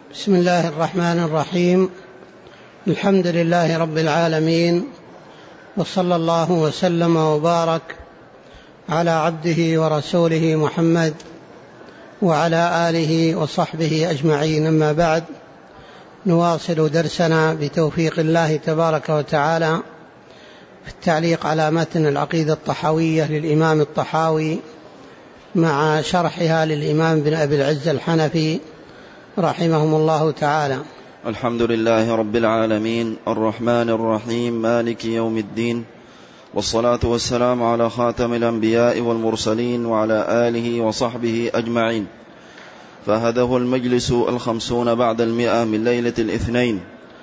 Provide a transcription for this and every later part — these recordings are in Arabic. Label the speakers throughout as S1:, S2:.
S1: بسم الله الرحمن الرحيم. الحمد لله رب العالمين، وصلى الله وسلم وبارك على عبده ورسوله محمد وعلى آله وصحبه أجمعين. أما بعد، نواصل درسنا بتوفيق الله تبارك وتعالى في التعليق على متن العقيدة الطحاوية للإمام الطحاوي مع شرحها للإمام بن أبي العز الحنفي رحمهم الله تعالى.
S2: الحمد لله رب العالمين الرحمن الرحيم مالك يوم الدين، والصلاة والسلام على خاتم الأنبياء والمرسلين وعلى آله وصحبه أجمعين. فهذا هو المجلس 50 بعد 100 من ليلة الاثنين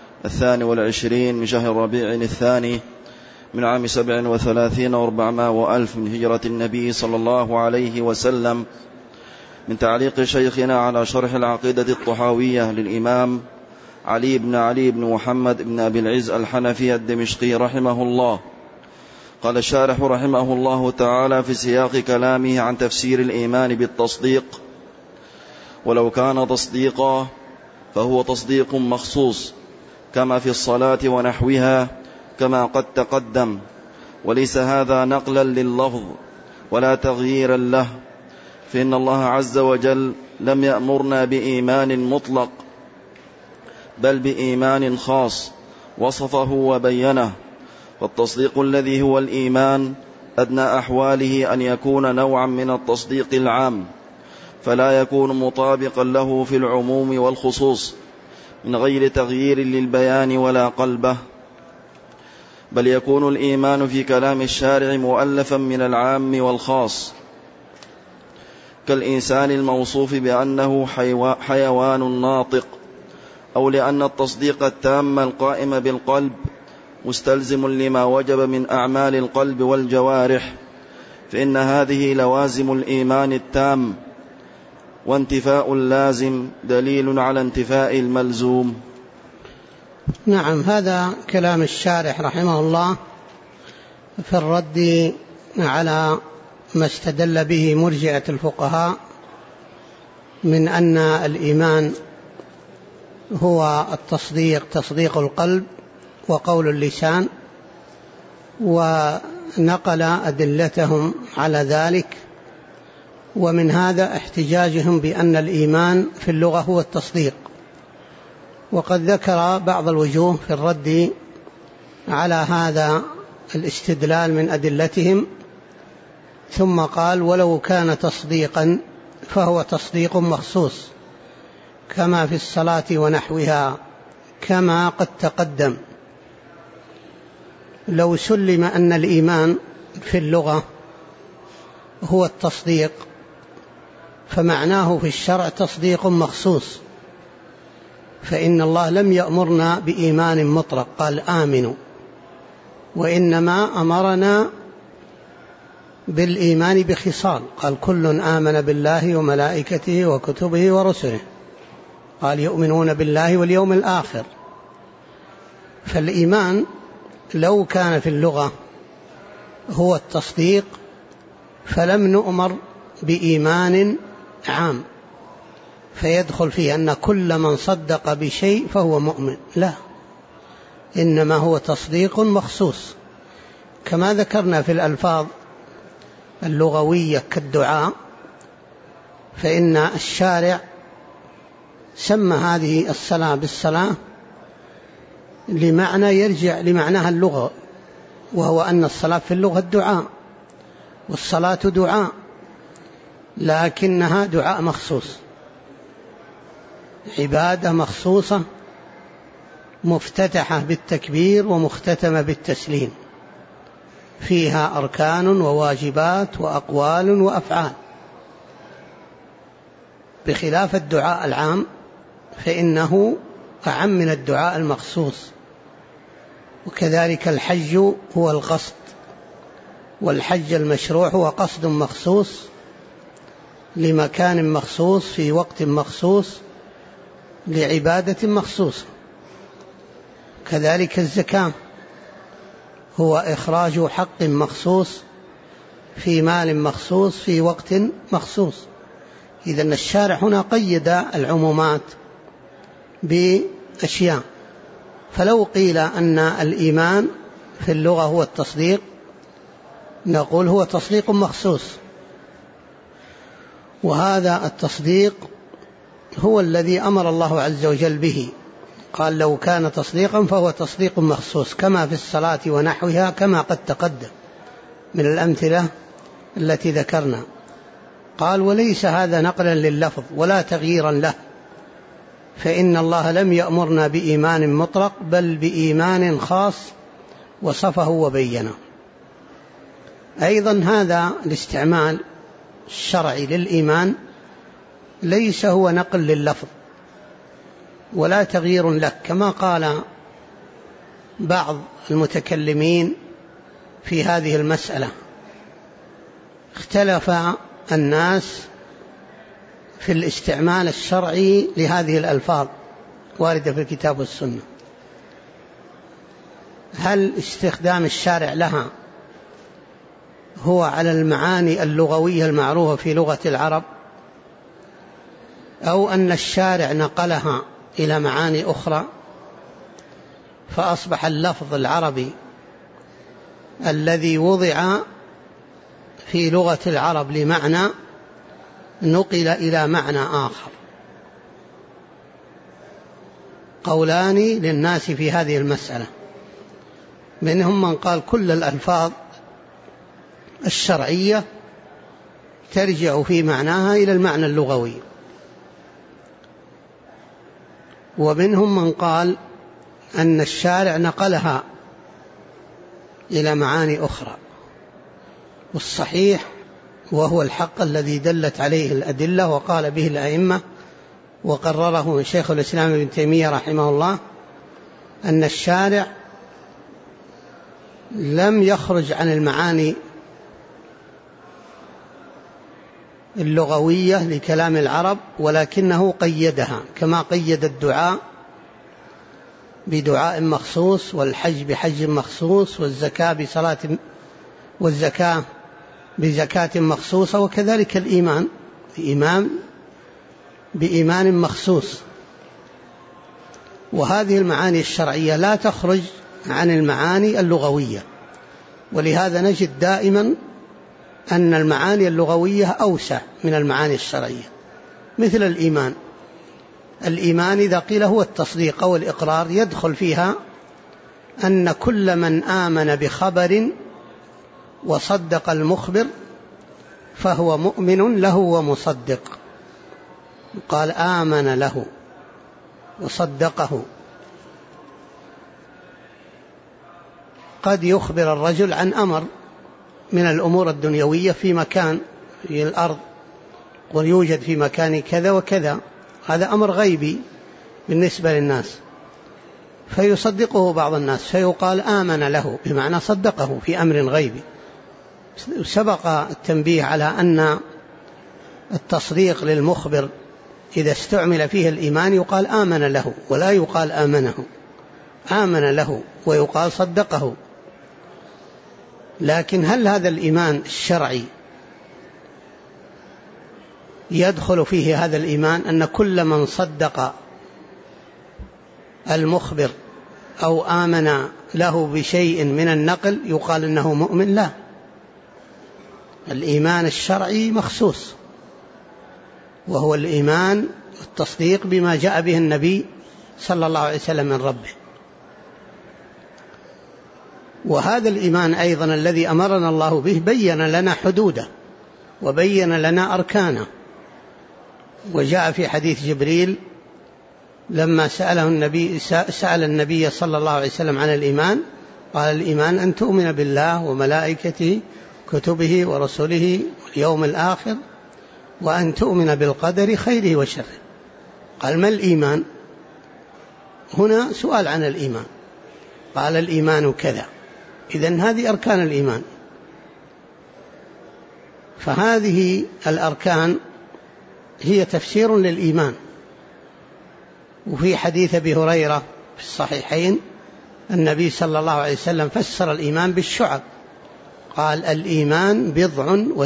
S2: 22 من شهر ربيع الثاني من عام 37 و400 وألف من هجرة النبي صلى الله عليه وسلم، من تعليق شيخنا على شرح العقيدة الطحاوية للإمام علي بن محمد بن أبي العز الحنفي الدمشقي رحمه الله. قال الشارح رحمه الله تعالى في سياق كلامه عن تفسير الإيمان بالتصديق: ولو كان تصديقا فهو تصديق مخصوص كما في الصلاة ونحوها كما قد تقدم، وليس هذا نقلا لللفظ ولا تغييرا له، فإن الله عز وجل لم يأمرنا بإيمان مطلق بل بإيمان خاص وصفه وبينه. فالتصديق الذي هو الإيمان أدنى أحواله أن يكون نوعا من التصديق العام، فلا يكون مطابقا له في العموم والخصوص من غير تغيير للبيان ولا قلبه، بل يكون الإيمان في كلام الشارع مؤلفا من العام والخاص، كالإنسان الموصوف بأنه حيوان ناطق، أو لأن التصديق التام القائم بالقلب مستلزم لما وجب من أعمال القلب والجوارح، فإن هذه لوازم الإيمان التام، وانتفاء اللازم دليل على انتفاء الملزوم.
S1: نعم، هذا كلام الشارح رحمه الله في الرد على ما استدل به مرجئة الفقهاء من أن الإيمان هو التصديق، تصديق القلب وقول اللسان، ونقل أدلتهم على ذلك، ومن هذا احتجاجهم بأن الإيمان في اللغة هو التصديق. وقد ذكر بعض الوجوه في الرد على هذا الاستدلال من أدلتهم، ثم قال: ولو كان تصديقا فهو تصديق مخصوص كما في الصلاة ونحوها كما قد تقدم. لو سلم أن الإيمان في اللغة هو التصديق، فمعناه في الشرع تصديق مخصوص، فإن الله لم يأمرنا بإيمان مطلق قال آمنوا، وإنما أمرنا بالإيمان بخصال، قال كل آمن بالله وملائكته وكتبه ورسله، قال يؤمنون بالله واليوم الآخر. فالإيمان لو كان في اللغة هو التصديق فلم نؤمر بإيمان عام فيدخل فيه أن كل من صدق بشيء فهو مؤمن، لا، إنما هو تصديق مخصوص. كما ذكرنا في الألفاظ اللغوية كالدعاء، فإن الشارع سمى هذه الصلاة بالصلاة لمعنى يرجع لمعناها اللغة، وهو أن الصلاة في اللغة الدعاء، والصلاة دعاء، لكنها دعاء مخصوص، عبادة مخصوصة مفتتحة بالتكبير ومختتمة بالتسليم، فيها أركان وواجبات وأقوال وأفعال، بخلاف الدعاء العام فإنه أعم من الدعاء المخصوص. وكذلك الحج هو القصد، والحج المشروع هو قصد مخصوص لمكان مخصوص في وقت مخصوص لعبادة مخصوصة. كذلك الزكاة هو إخراج حق مخصوص في مال مخصوص في وقت مخصوص. إذن الشارع هنا قيد العمومات بأشياء. فلو قيل أن الإيمان في اللغة هو التصديق، نقول هو تصديق مخصوص، وهذا التصديق هو الذي أمر الله عز وجل به. قال لو كان تصديقا فهو تصديق مخصوص، كما في الصلاة ونحوها، كما قد تقدم من الأمثلة التي ذكرنا. قال وليس هذا نقلا لللفظ ولا تغييرا له، فإن الله لم يأمرنا بإيمان مطلق بل بإيمان خاص وصفه وبينه. أيضا هذا الاستعمال الشرعي للإيمان ليس هو نقل لللفظ ولا تغيير له، كما قال بعض المتكلمين في هذه المسألة. اختلف الناس في الاستعمال الشرعي لهذه الألفاظ واردة في الكتاب والسنة. هل استخدام الشارع لها هو على المعاني اللغوية المعروفة في لغة العرب، أو أن الشارع نقلها إلى معاني أخرى فأصبح اللفظ العربي الذي وضع في لغة العرب لمعنى نقل إلى معنى آخر؟ قولان للناس في هذه المسألة. منهم من قال كل الألفاظ الشرعية ترجع في معناها إلى المعنى اللغوي، ومنهم من قال أن الشارع نقلها إلى معاني أخرى. والصحيح وهو الحق الذي دلت عليه الأدلة وقال به الأئمة وقرره شيخ الإسلام ابن تيمية رحمه الله، أن الشارع لم يخرج عن المعاني اللغوية لكلام العرب، ولكنه قيدها، كما قيد الدعاء بدعاء مخصوص، والحج بحج مخصوص، والزكاة بزكاة مخصوصة، وكذلك الإيمان بإيمان مخصوص. وهذه المعاني الشرعية لا تخرج عن المعاني اللغوية، ولهذا نجد دائما أن المعاني اللغوية أوسع من المعاني الشرعية. مثل الإيمان إذا قيل هو التصديق أو الإقرار يدخل فيها أن كل من آمن بخبر وصدق المخبر فهو مؤمن له ومصدق. قال آمن له وصدقه. قد يخبر الرجل عن أمر من الأمور الدنيوية في مكان في الأرض، ويوجد في مكان كذا وكذا، هذا أمر غيبي بالنسبة للناس، فيصدقه بعض الناس فيقال آمن له، بمعنى صدقه في أمر غيبي. سبق التنبيه على أن التصديق للمخبر إذا استعمل فيه الإيمان يقال آمن له ولا يقال آمنه، آمن له ويقال صدقه. لكن هل هذا الإيمان الشرعي يدخل فيه هذا الإيمان أن كل من صدق المخبر أو آمن له بشيء من النقل يقال إنه مؤمن؟ لا، الإيمان الشرعي مخصوص، وهو الإيمان التصديق بما جاء به النبي صلى الله عليه وسلم من ربه. وهذا الإيمان أيضا الذي أمرنا الله به بين لنا حدوده وبين لنا أركانه. وجاء في حديث جبريل لما سأل النبي صلى الله عليه وسلم عن الإيمان، قال الإيمان أن تؤمن بالله وملائكته كتبه ورسله واليوم الآخر وأن تؤمن بالقدر خيره وشره. قال ما الإيمان؟ هنا سؤال عن الإيمان، قال الإيمان كذا. إذن هذه أركان الإيمان. فهذه الأركان هي تفسير للإيمان. وفي حديث أبي هريرة في الصحيحين النبي صلى الله عليه وسلم فسر الإيمان بالشعب، قال الإيمان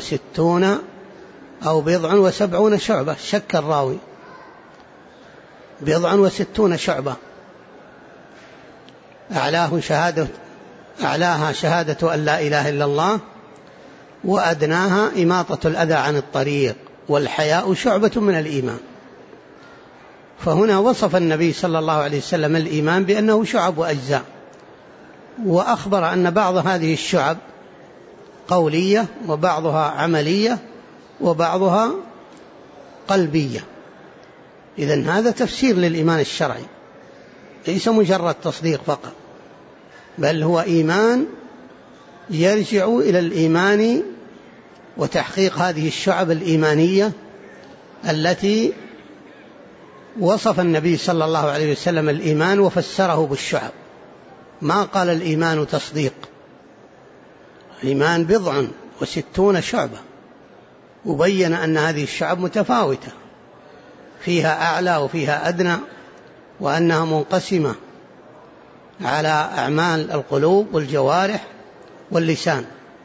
S1: 67 أو 70 شعبة، شك الراوي. 60 شعبة، أعلاها شهادة أن لا إله إلا الله، وأدناها إماطة الأذى عن الطريق، والحياء شعبة من الإيمان. فهنا وصف النبي صلى الله عليه وسلم الإيمان بأنه شعب وأجزاء، وأخبر أن بعض هذه الشعب قولية، وبعضها عملية، وبعضها قلبية. إذن هذا تفسير للإيمان الشرعي، ليس مجرد تصديق فقط، بل هو إيمان يرجع إلى الإيمان وتحقيق هذه الشعب الإيمانية التي وصف النبي صلى الله عليه وسلم الإيمان وفسره بالشعب. ما قال الإيمان تصديق، الإيمان 60 شعبة، وبين أن هذه الشعب متفاوتة، فيها أعلى وفيها أدنى، وأنها منقسمة على أعمال القلوب والجوارح واللسان.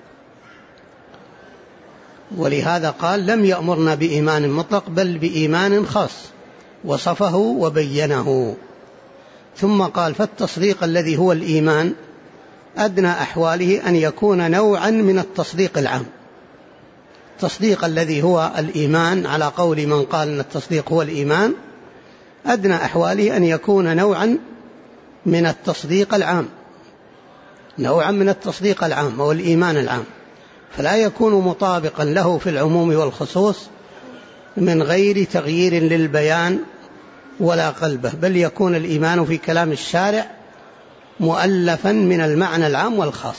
S1: ولهذا قال لم يأمرنا بإيمان مطلق بل بإيمان خاص، وصفه وبينه. ثم قال فالتصديق الذي هو الإيمان أدنى أحواله أن يكون نوعا من التصديق العام. التصديق الذي هو الإيمان على قول من قال أن التصديق هو الإيمان أدنى أحواله أن يكون نوعا من التصديق العام، نوعا من التصديق العام هو الإيمان العام، فلا يكون مطابقا له في العموم والخصوص من غير تغيير للبيان ولا قلبه، بل يكون الإيمان في كلام الشارع مؤلفا من المعنى العام والخاص.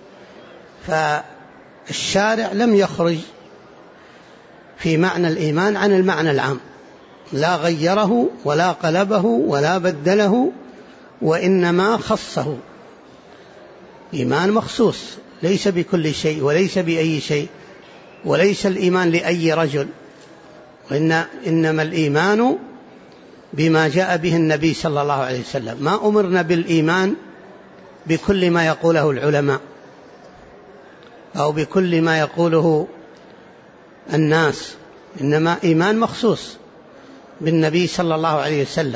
S1: فالشارع لم يخرج في معنى الإيمان عن المعنى العام، لا غيره ولا قلبه ولا بدله، وإنما خصه. إيمان مخصوص ليس بكل شيء وليس بأي شيء، وليس الإيمان لأي رجل، إنما الإيمان بما جاء به النبي صلى الله عليه وسلم. ما أمرنا بالإيمان بكل ما يقوله العلماء أو بكل ما يقوله الناس، إنما إيمان مخصوص بالنبي صلى الله عليه وسلم.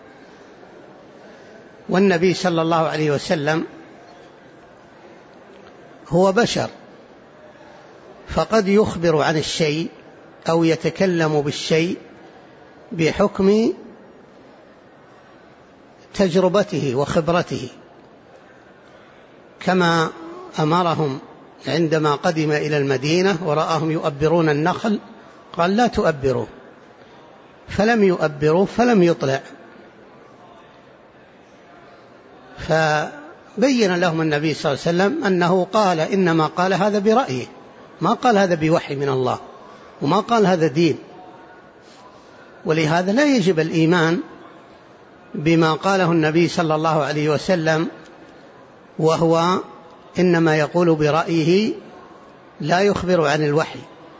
S1: والنبي صلى الله عليه وسلم هو بشر، فقد يخبر عن الشيء أو يتكلم بالشيء بحكم تجربته وخبرته، كما أمرهم عندما قدم إلى المدينة ورآهم يؤبرون النخل قال لا تؤبروا، فلم يؤبروا فلم يطلع، فبين لهم النبي صلى الله عليه وسلم أنه قال إنما قال هذا برأيه، ما قال هذا بوحي من الله، وما قال هذا دين. ولهذا لا يجب الإيمان بما قاله النبي صلى الله عليه وسلم وهو إنما يقول برأيه لا يخبر عن الوحي.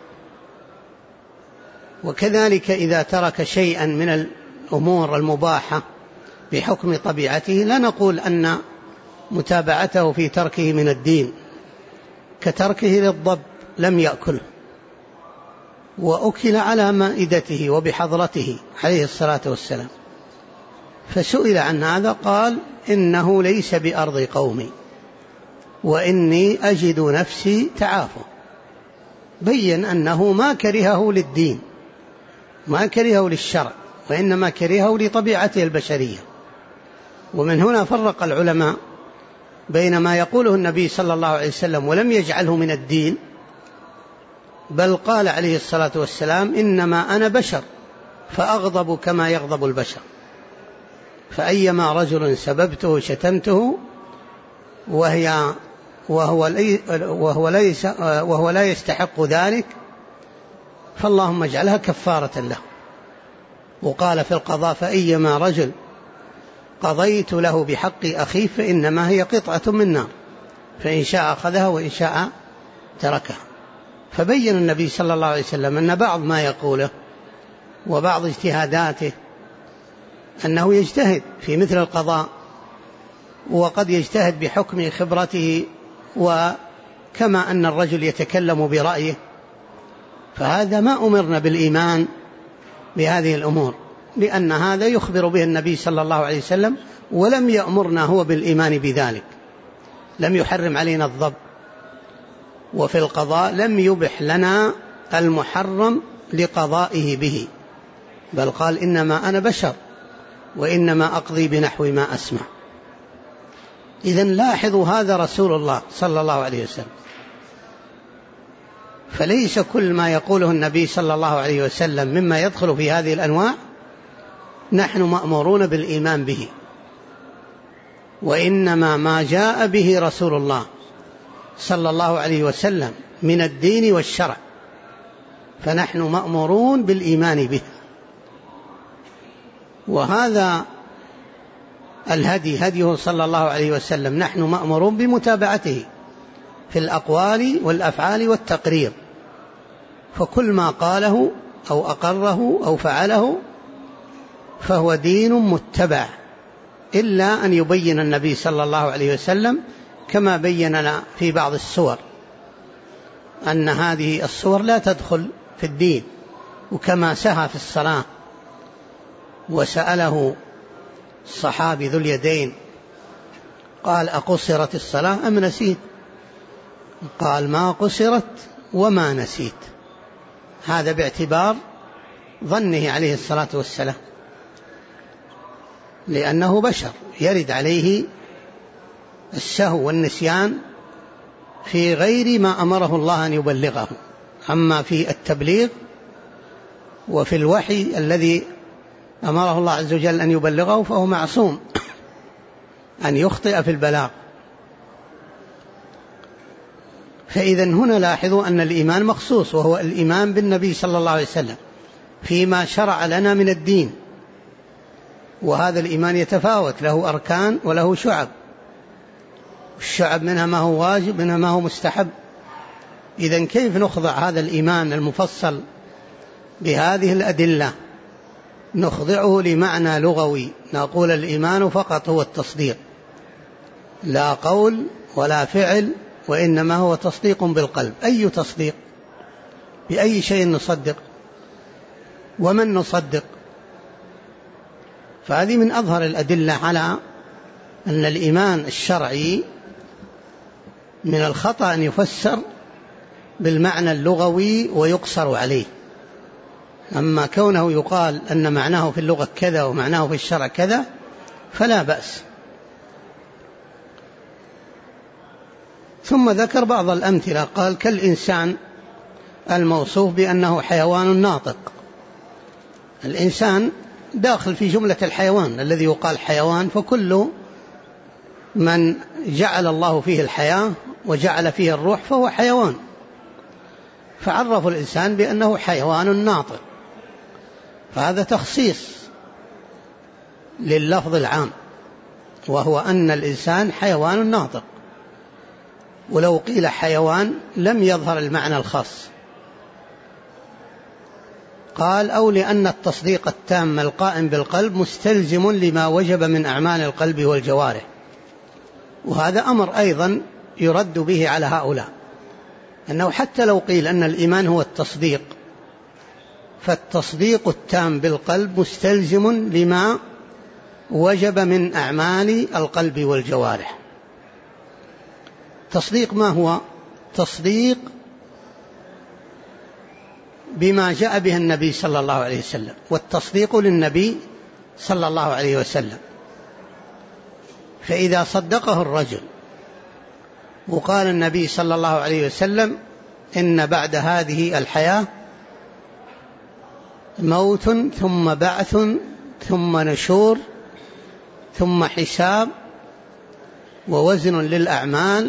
S1: وكذلك إذا ترك شيئا من الأمور المباحة بحكم طبيعته لا نقول أن متابعته في تركه من الدين، كتركه للضب لم يأكله وأكل على مائدته وبحضرته عليه الصلاة والسلام، فسئل عن هذا قال إنه ليس بأرض قومي وإني أجد نفسي تعافى. بين أنه ما كرهه للدين، ما كرهه للشرع، وإنما كرهه لطبيعته البشرية. ومن هنا فرق العلماء بين ما يقوله النبي صلى الله عليه وسلم ولم يجعله من الدين، بل قال عليه الصلاة والسلام إنما أنا بشر فأغضب كما يغضب البشر، فأيما رجل سببته شتمته وهو لا يستحق ذلك فاللهم اجعلها كفارة له. وقال في القضاء فأيما رجل قضيت له بحق أخيه فإنما هي قطعة من نار، فإن شاء أخذها وإن شاء تركها. فبين النبي صلى الله عليه وسلم أن بعض ما يقوله وبعض اجتهاداته أنه يجتهد في مثل القضاء، وقد يجتهد بحكم خبرته، وكما أن الرجل يتكلم برأيه، فهذا ما أمرنا بالإيمان بهذه الأمور، لأن هذا يخبر به النبي صلى الله عليه وسلم، ولم يأمرنا هو بالإيمان بذلك، لم يحرم علينا الضب. وفي القضاء لم يبح لنا المحرم لقضائه به، بل قال إنما أنا بشر وإنما أقضي بنحو ما أسمع. إذن لاحظوا هذا رسول الله صلى الله عليه وسلم، فليس كل ما يقوله النبي صلى الله عليه وسلم مما يدخل في هذه الأنواع نحن مأمورون بالإيمان به، وإنما ما جاء به رسول الله صلى الله عليه وسلم من الدين والشرع فنحن مأمورون بالإيمان به. وهذا الهدي هديه صلى الله عليه وسلم نحن مأمورون بمتابعته في الأقوال والأفعال والتقرير، فكل ما قاله أو أقره أو فعله فهو دين متبع، إلا أن يبين النبي صلى الله عليه وسلم كما بين لنا في بعض السور أن هذه السور لا تدخل في الدين، وكما سهى في الصلاة وسأله الصحابي ذو اليدين قال أقصرت الصلاة أم نسيت؟ قال ما قصرت وما نسيت، هذا باعتبار ظنه عليه الصلاة والسلام، لأنه بشر يرد عليه السهو والنسيان في غير ما أمره الله أن يبلغه. أما في التبليغ وفي الوحي الذي أمره الله عز وجل أن يبلغه فهو معصوم أن يخطئ في البلاغ. فإذا هنا لاحظوا أن الإيمان مخصوص، وهو الإيمان بالنبي صلى الله عليه وسلم فيما شرع لنا من الدين، وهذا الإيمان يتفاوت، له أركان وله شعب، الشعب منها ما هو واجب منها ما هو مستحب. إذن كيف نخضع هذا الإيمان المفصل بهذه الأدلة؟ نخضعه لمعنى لغوي، نقول الإيمان فقط هو التصديق، لا قول ولا فعل، وإنما هو تصديق بالقلب. أي تصديق؟ بأي شيء نصدق؟ ومن نصدق؟ فهذه من أظهر الأدلة على أن الإيمان الشرعي من الخطأ أن يفسر بالمعنى اللغوي ويقصر عليه. أما كونه يقال أن معناه في اللغة كذا ومعناه في الشرع كذا فلا بأس. ثم ذكر بعض الأمثلة، قال كالإنسان الموصوف بأنه حيوان ناطق. الإنسان داخل في جملة الحيوان الذي يقال حيوان، فكل من جعل الله فيه الحياة وجعل فيه الروح فهو حيوان، فعرف الإنسان بأنه حيوان ناطق، فهذا تخصيص لللفظ العام، وهو أن الإنسان حيوان ناطق. ولو قيل حيوان لم يظهر المعنى الخاص. قال أو لأن التصديق التام القائم بالقلب مستلزم لما وجب من أعمال القلب والجوارح. وهذا أمر أيضا يرد به على هؤلاء، أنه حتى لو قيل أن الإيمان هو التصديق، فالتصديق التام بالقلب مستلزم لما وجب من أعمال القلب والجوارح. تصديق ما هو؟ تصديق بما جاء به النبي صلى الله عليه وسلم، والتصديق للنبي صلى الله عليه وسلم. فإذا صدقه الرجل وقال النبي صلى الله عليه وسلم إن بعد هذه الحياة موت ثم بعث ثم نشور ثم حساب ووزن للأعمال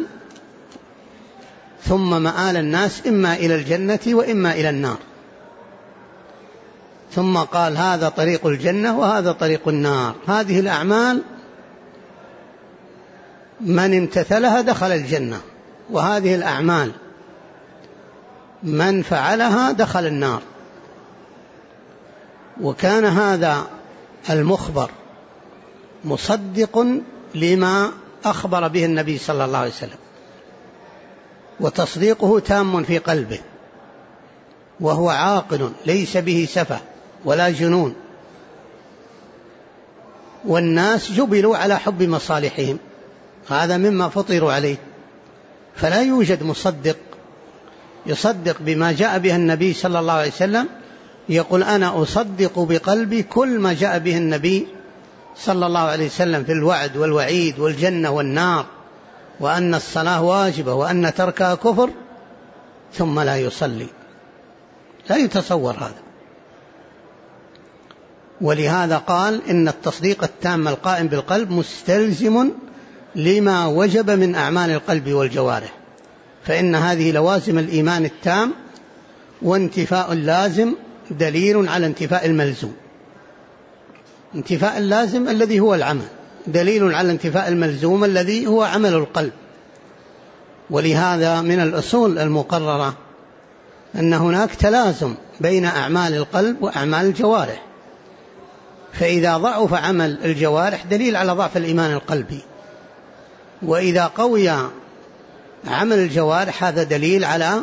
S1: ثم مآل الناس إما إلى الجنة وإما إلى النار، ثم قال هذا طريق الجنة وهذا طريق النار، هذه الأعمال من امتثلها دخل الجنة، وهذه الأعمال من فعلها دخل النار. وكان هذا المخبر مصدق لما أخبر به النبي صلى الله عليه وسلم، وتصديقه تام في قلبه، وهو عاقل ليس به سفه ولا جنون، والناس جبلوا على حب مصالحهم، هذا مما فطروا عليه. فلا يوجد مصدق يصدق بما جاء به النبي صلى الله عليه وسلم يقول أنا أصدق بقلبي كل ما جاء به النبي صلى الله عليه وسلم في الوعد والوعيد والجنة والنار، وأن الصلاة واجبة وأن تركها كفر، ثم لا يصلي. لا يتصور هذا. ولهذا قال إن التصديق التام القائم بالقلب مستلزم لما وجب من أعمال القلب والجوارح، فإن هذه لوازم الإيمان التام، وانتفاء اللازم دليل على انتفاء الملزوم. انتفاء اللازم الذي هو العمل دليل على انتفاء الملزوم الذي هو عمل القلب. ولهذا من الأصول المقررة أن هناك تلازم بين أعمال القلب وأعمال الجوارح، فإذا ضعف عمل الجوارح دليل على ضعف الإيمان القلبي، وإذا قوي عمل الجوارح هذا دليل على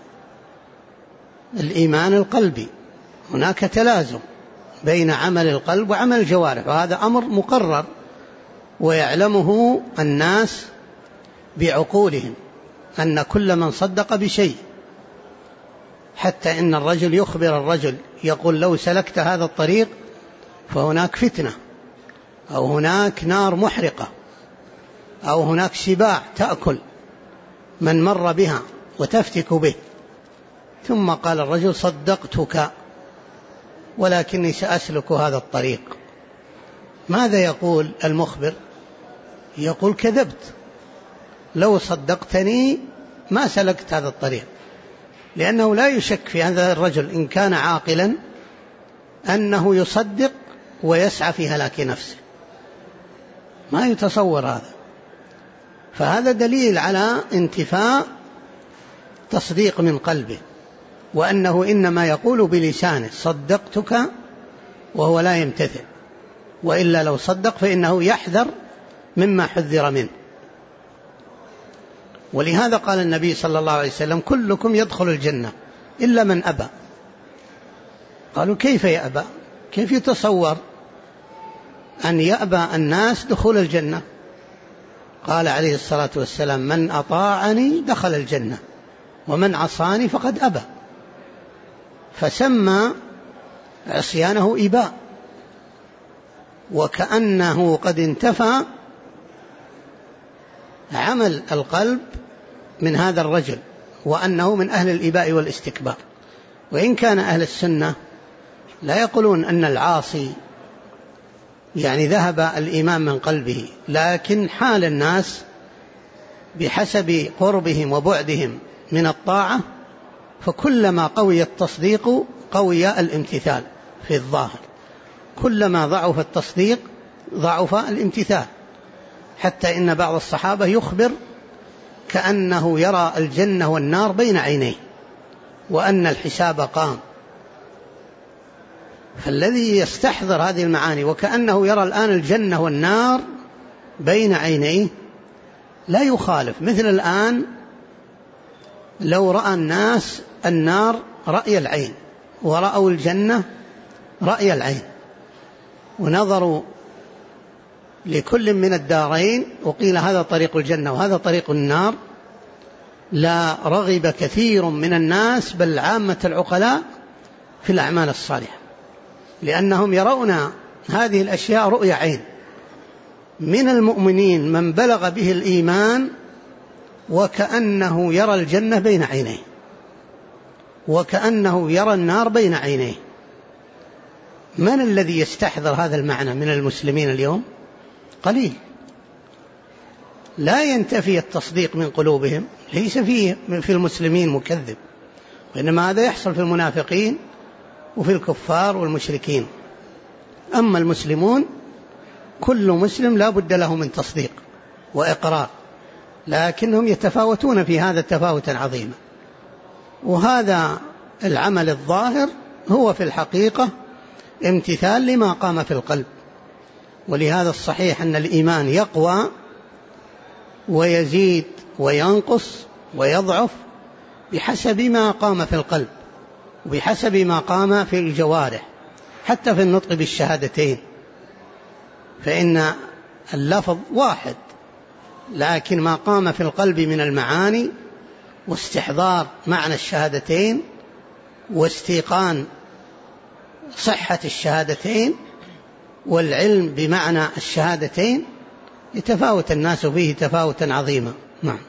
S1: الإيمان القلبي. هناك تلازم بين عمل القلب وعمل الجوارح، وهذا أمر مقرر ويعلمه الناس بعقولهم، أن كل من صدق بشيء، حتى إن الرجل يخبر الرجل يقول لو سلكت هذا الطريق فهناك فتنة، أو هناك نار محرقة، أو هناك سباع تأكل من مر بها وتفتك به. ثم قال الرجل صدقتك ولكني سأسلك هذا الطريق. ماذا يقول المخبر؟ يقول كذبت، لو صدقتني ما سلكت هذا الطريق، لأنه لا يشك في هذا الرجل إن كان عاقلا أنه يصدق ويسعى في هلاك نفسه. ما يتصور هذا. فهذا دليل على انتفاء تصديق من قلبه، وأنه إنما يقول بلسانه صدقتك وهو لا يمتثل، وإلا لو صدق فإنه يحذر مما حذر منه. ولهذا قال النبي صلى الله عليه وسلم كلكم يدخل الجنة إلا من أبى. قالوا كيف يأبى؟ كيف يتصور أن يأبى الناس دخول الجنة؟ قال عليه الصلاة والسلام من أطاعني دخل الجنة ومن عصاني فقد أبى، فسمى عصيانه إباء، وكأنه قد انتفى عمل القلب من هذا الرجل، وأنه من أهل الإباء والاستكبار. وإن كان أهل السنة لا يقولون أن العاصي يعني ذهب الإيمان من قلبه، لكن حال الناس بحسب قربهم وبعدهم من الطاعة، فكلما قوي التصديق قوي الامتثال في الظاهر، كلما ضعف التصديق ضعف الامتثال، حتى إن بعض الصحابة يخبر كأنه يرى الجنة والنار بين عينيه، وأن الحساب قام. فالذي يستحضر هذه المعاني وكأنه يرى الآن الجنة والنار بين عينيه لا يخالف. مثل الآن لو رأى الناس النار رأي العين ورأوا الجنة رأي العين، ونظروا لكل من الدارين وقيل هذا طريق الجنة وهذا طريق النار، لا رغب كثير من الناس بل عامة العقلاء في الأعمال الصالحة، لأنهم يرون هذه الأشياء رؤية عين. من المؤمنين من بلغ به الإيمان وكأنه يرى الجنة بين عينيه، وكأنه يرى النار بين عينيه. من الذي يستحضر هذا المعنى من المسلمين اليوم؟ قليل. لا ينتفي التصديق من قلوبهم، ليس فيه في المسلمين مكذب، وإنما هذا يحصل في المنافقين وفي الكفار والمشركين. أما المسلمون كل مسلم لا بد له من تصديق وإقرار، لكنهم يتفاوتون في هذا تفاوتا عظيما. وهذا العمل الظاهر هو في الحقيقة امتثال لما قام في القلب. ولهذا الصحيح أن الإيمان يقوى ويزيد وينقص ويضعف بحسب ما قام في القلب وبحسب ما قام في الجوارح، حتى في النطق بالشهادتين. فإن اللفظ واحد، لكن ما قام في القلب من المعاني واستحضار معنى الشهادتين واستيقان صحة الشهادتين والعلم بمعنى الشهادتين يتفاوت الناس فيه تفاوتا عظيما. نعم.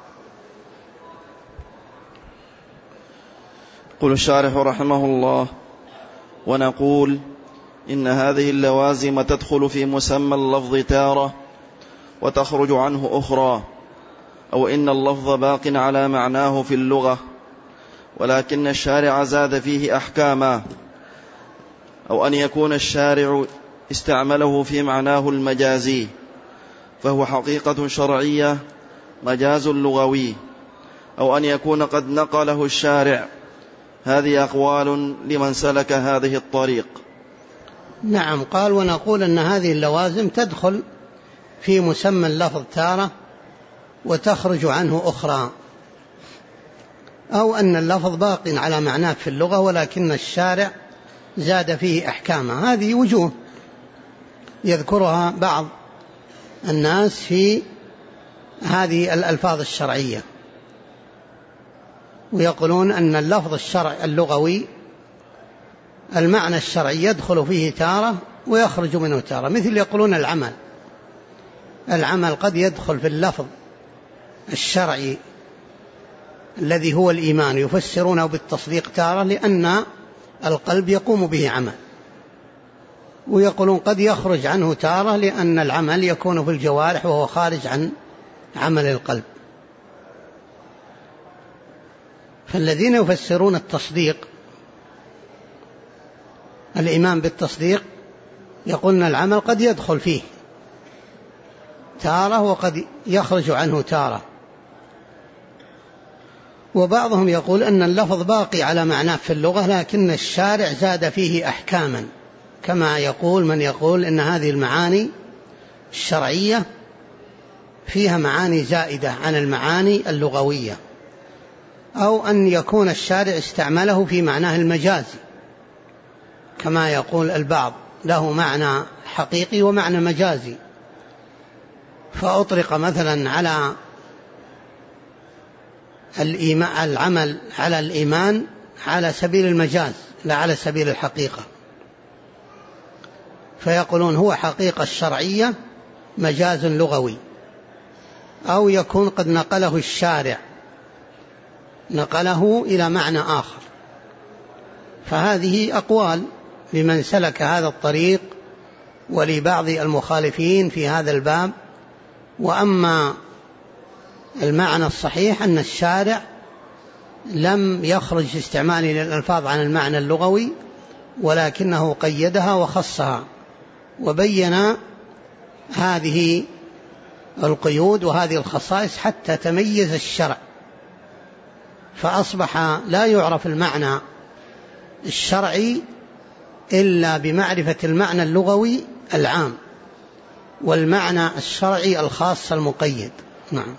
S2: قل الشارح رحمه الله: ونقول إن هذه اللوازم تدخل في مسمى اللفظ تارة وتخرج عنه أخرى، أو إن اللفظ باق على معناه في اللغة ولكن الشارع زاد فيه أحكاما، أو أن يكون الشارع استعمله في معناه المجازي فهو حقيقة شرعية مجاز لغوي، أو أن يكون قد نقله الشارع. هذه أقوال لمن سلك هذه الطريق.
S1: نعم. قال: ونقول أن هذه اللوازم تدخل في مسمى اللفظ تارة وتخرج عنه أخرى، أو أن اللفظ باق على معناه في اللغة ولكن الشارع زاد فيه أحكاما. هذه وجوه يذكرها بعض الناس في هذه الألفاظ الشرعية، ويقولون أن اللفظ الشرعي اللغوي المعنى الشرعي يدخل فيه تارة ويخرج منه تارة، مثل يقولون العمل قد يدخل في اللفظ الشرعي الذي هو الإيمان، يفسرونه بالتصديق تارة لأن القلب يقوم به عمل، ويقولون قد يخرج عنه تارة لأن العمل يكون في الجوارح وهو خارج عن عمل القلب. فالذين يفسرون التصديق الإيمان بالتصديق يقولون العمل قد يدخل فيه تارة وقد يخرج عنه تارة. وبعضهم يقول أن اللفظ باقي على معناه في اللغة لكن الشارع زاد فيه أحكاما، كما يقول من يقول إن هذه المعاني الشرعية فيها معاني زائدة عن المعاني اللغوية، أو أن يكون الشارع استعمله في معناه المجازي، كما يقول البعض له معنى حقيقي ومعنى مجازي، فأطلق مثلا على العمل على الإيمان على سبيل المجاز لا على سبيل الحقيقة، فيقولون هو حقيقة الشرعية مجاز لغوي، أو يكون قد نقله الشارع نقله إلى معنى آخر. فهذه أقوال لمن سلك هذا الطريق ولبعض المخالفين في هذا الباب. وأما المعنى الصحيح أن الشارع لم يخرج استعماله للألفاظ عن المعنى اللغوي، ولكنه قيدها وخصها وبين هذه القيود وهذه الخصائص حتى تميز الشرع، فأصبح لا يعرف المعنى الشرعي إلا بمعرفة المعنى اللغوي العام والمعنى الشرعي الخاص المقيد. نعم.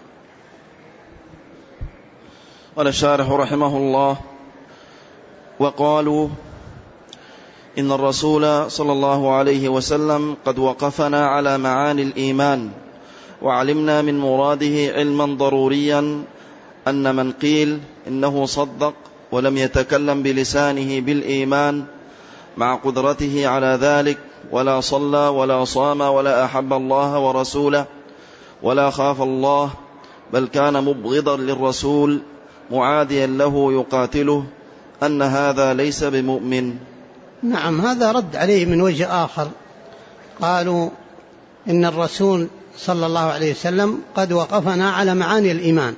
S2: قال الشارح رحمه الله: وقالوا إن الرسول صلى الله عليه وسلم قد وقفنا على معاني الإيمان وعلمنا من مراده علما ضروريا أن من قيل إنه صدق ولم يتكلم بلسانه بالإيمان مع قدرته على ذلك ولا صلى ولا صام ولا أحب الله ورسوله ولا خاف الله بل كان مبغضا للرسول معاديا له يقاتله أن هذا ليس بمؤمن.
S1: نعم. هذا رد عليه من وجه آخر. قالوا إن الرسول صلى الله عليه وسلم قد وقفنا على معاني الإيمان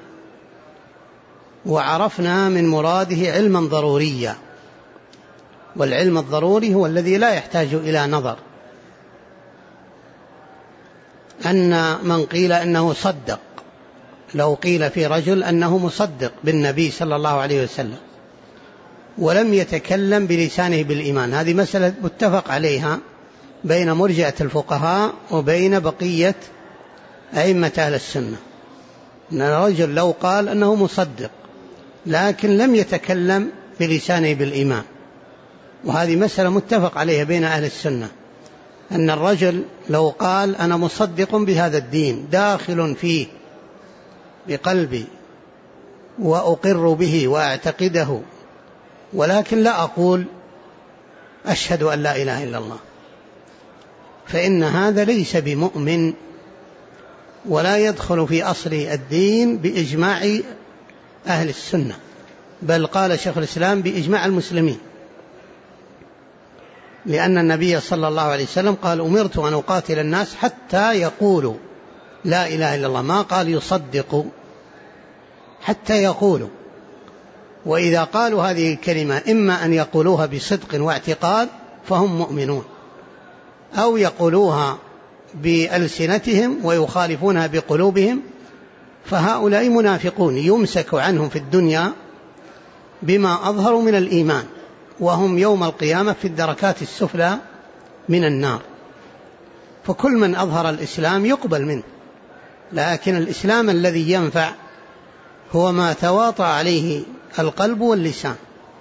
S1: وعرفنا من مراده علما ضروريا، والعلم الضروري هو الذي لا يحتاج إلى نظر. أن من قيل أنه صدق، لو قيل في رجل أنه مصدق بالنبي صلى الله عليه وسلم ولم يتكلم بلسانه بالإيمان، هذه مسألة متفق عليها بين مرجئة الفقهاء وبين بقية أئمة أهل السنة. أن الرجل لو قال أنه مصدق لكن لم يتكلم بلسانه بالإيمان، وهذه مسألة متفق عليها بين أهل السنة، أن الرجل لو قال أنا مصدق بهذا الدين داخل فيه بقلبي وأقر به وأعتقده، ولكن لا أقول أشهد أن لا إله إلا الله، فإن هذا ليس بمؤمن ولا يدخل في أصل الدين بإجماع أهل السنة، بل قال شيخ الإسلام بإجماع المسلمين، لأن النبي صلى الله عليه وسلم قال أمرت أن أقاتل الناس حتى يقولوا لا إله إلا الله، ما قال يصدقوا، حتى يقولوا. وإذا قالوا هذه الكلمة إما أن يقولوها بصدق واعتقاد فهم مؤمنون، أو يقولوها بألسنتهم ويخالفونها بقلوبهم، فهؤلاء منافقون يمسك عنهم في الدنيا بما أظهروا من الإيمان، وهم يوم القيامة في الدركات السفلى من النار. فكل من أظهر الإسلام يقبل منه، لكن الإسلام الذي ينفع هو ما تواطأ عليه القلب واللسان.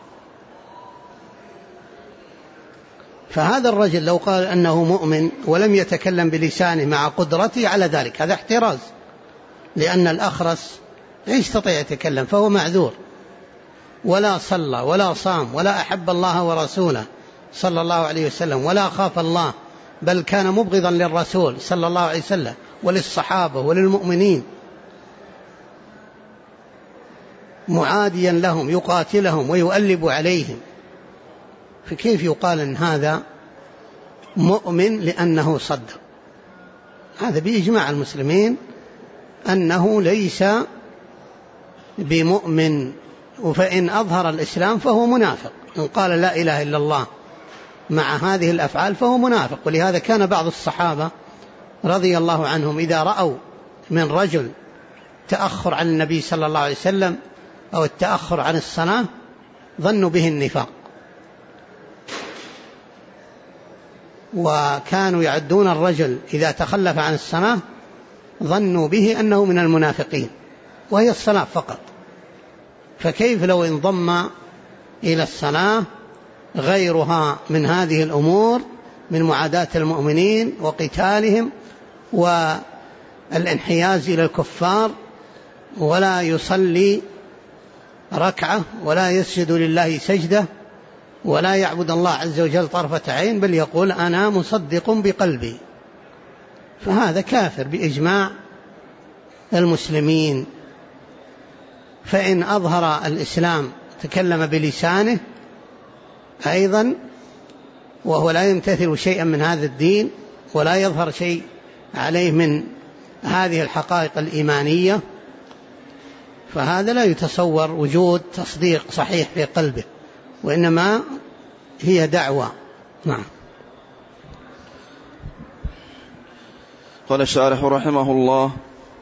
S1: فهذا الرجل لو قال أنه مؤمن ولم يتكلم بلسانه مع قدرته على ذلك هذا احتراز، لأن الأخرس لا يستطيع يتكلم فهو معذور، ولا صلى ولا صام ولا أحب الله ورسوله صلى الله عليه وسلم ولا خاف الله، بل كان مبغضا للرسول صلى الله عليه وسلم وللصحابة وللمؤمنين، معاديا لهم يقاتلهم ويؤلب عليهم، فكيف يقال أن هذا مؤمن لأنه صدق؟ هذا بإجماع المسلمين أنه ليس بمؤمن. فإن أظهر الإسلام فهو منافق، إن قال لا إله إلا الله مع هذه الأفعال فهو منافق. ولهذا كان بعض الصحابة رضي الله عنهم إذا رأوا من رجل تأخر عن النبي صلى الله عليه وسلم أو التأخر عن الصلاة ظنوا به النفاق، وكانوا يعدون الرجل إذا تخلف عن الصلاة ظنوا به أنه من المنافقين، وهي الصلاة فقط، فكيف لو انضم إلى الصلاة غيرها من هذه الأمور من معاداة المؤمنين وقتالهم والانحياز إلى الكفار، ولا يصلي ركعة ولا يسجد لله سجدة ولا يعبد الله عز وجل طرفة عين، بل يقول أنا مصدق بقلبي، فهذا كافر بإجماع المسلمين. فإن أظهر الإسلام تكلم بلسانه أيضا وهو لا يمتثل شيئا من هذا الدين ولا يظهر شيء عليه من هذه الحقائق الإيمانية، فهذا لا يتصور وجود تصديق صحيح في قلبه، وإنما هي دعوة. نعم.
S2: قال الشارح رحمه الله: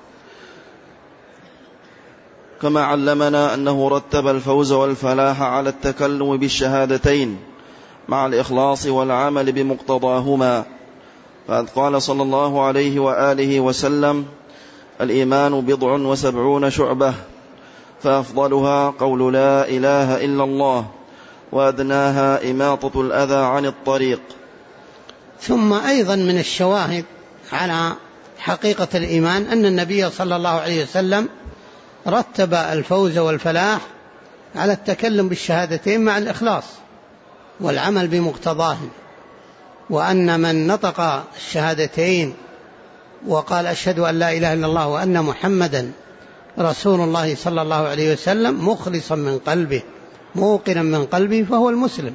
S2: كما علمنا أنه رتب الفوز والفلاح على التكلم بالشهادتين مع الإخلاص والعمل بمقتضاهما، فقد قال صلى الله عليه وآله وسلم: الإيمان 70 شعبة، فأفضلها قول لا إله إلا الله، وأدناها إماطة الأذى عن الطريق.
S1: ثم أيضا من الشواهد على حقيقة الإيمان أن النبي صلى الله عليه وسلم رتب الفوز والفلاح على التكلم بالشهادتين مع الإخلاص والعمل بمقتضاهن، وأن من نطق الشهادتين وقال أشهد أن لا إله إلا الله وأن محمدا رسول الله صلى الله عليه وسلم مخلصا من قلبه موقنا من قلبه فهو المسلم.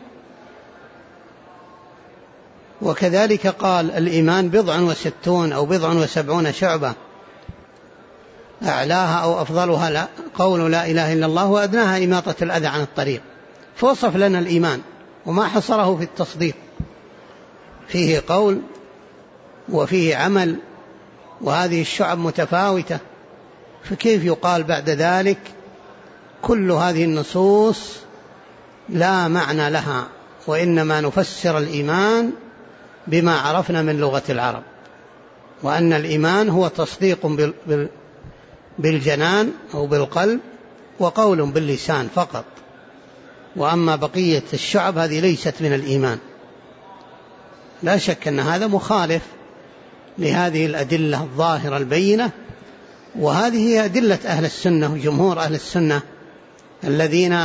S1: وكذلك قال الإيمان 60 أو 70 شعبة، أعلاها أو أفضلها قول لا إله إلا الله وأدناها إماطة الأذى عن الطريق، فوصف لنا الإيمان وما حصره في التصديق، فيه قول وفيه عمل، وهذه الشعب متفاوتة، فكيف يقال بعد ذلك كل هذه النصوص لا معنى لها، وإنما نفسر الإيمان بما عرفنا من لغة العرب، وأن الإيمان هو تصديق بالجنان أو بالقلب وقول باللسان فقط، وأما بقية الشعب هذه ليست من الإيمان. لا شك أن هذا مخالف لهذه الأدلة الظاهرة البينة، وهذه هي أدلة أهل السنة وجمهور أهل السنة الذين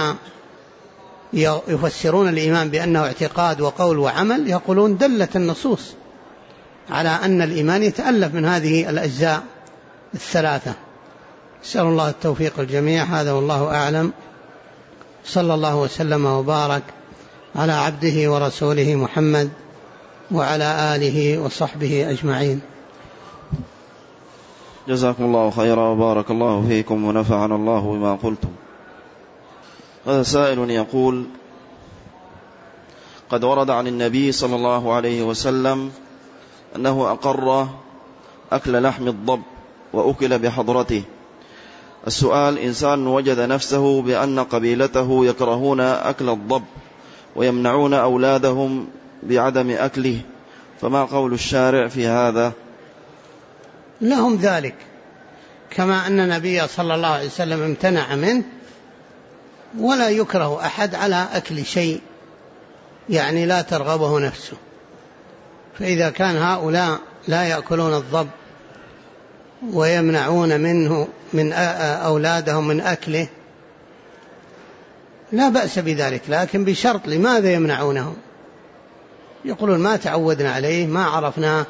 S1: يفسرون الإيمان بأنه اعتقاد وقول وعمل، يقولون دلت النصوص على أن الإيمان يتألف من هذه الأجزاء الثلاثة. أسأل الله التوفيق الجميع. هذا والله أعلم. صلى الله وسلم وبارك على عبده ورسوله محمد وعلى آله وصحبه أجمعين.
S2: جزاكم الله خيرا وبارك الله فيكم ونفعنا الله بما قلتم. هذا سائل يقول: قد ورد عن النبي صلى الله عليه وسلم أنه أقر أكل لحم الضب وأكل بحضرته. السؤال: إنسان وجد نفسه بأن قبيلته يكرهون أكل الضب ويمنعون أولادهم بعدم أكله، فما قول الشارع في هذا؟
S1: لهم ذلك، كما أن النبي صلى الله عليه وسلم امتنع منه، ولا يكره أحد على أكل شيء يعني لا ترغبه نفسه. فإذا كان هؤلاء لا يأكلون الضب ويمنعون منه من أولادهم من أكله لا بأس بذلك، لكن بشرط: لماذا يمنعونهم؟ يقولون ما تعودنا عليه، ما عرفنا،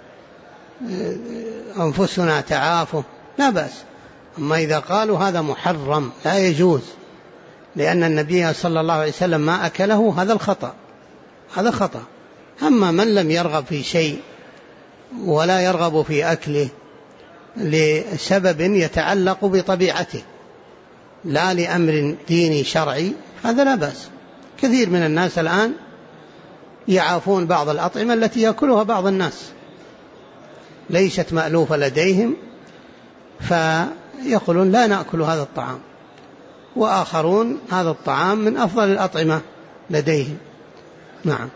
S1: أنفسنا تعافه، لا بأس. أما إذا قالوا هذا محرم لا يجوز لأن النبي صلى الله عليه وسلم ما أكله، هذا الخطأ، هذا خطأ. أما من لم يرغب في شيء ولا يرغب في أكله لسبب يتعلق بطبيعته لا لأمر ديني شرعي، هذا لا بأس. كثير من الناس الآن يعافون بعض الأطعمة التي يأكلها بعض الناس ليست مألوفة لديهم، فيقولون لا نأكل هذا الطعام، وآخرون هذا الطعام من أفضل الأطعمة لديهم. نعم.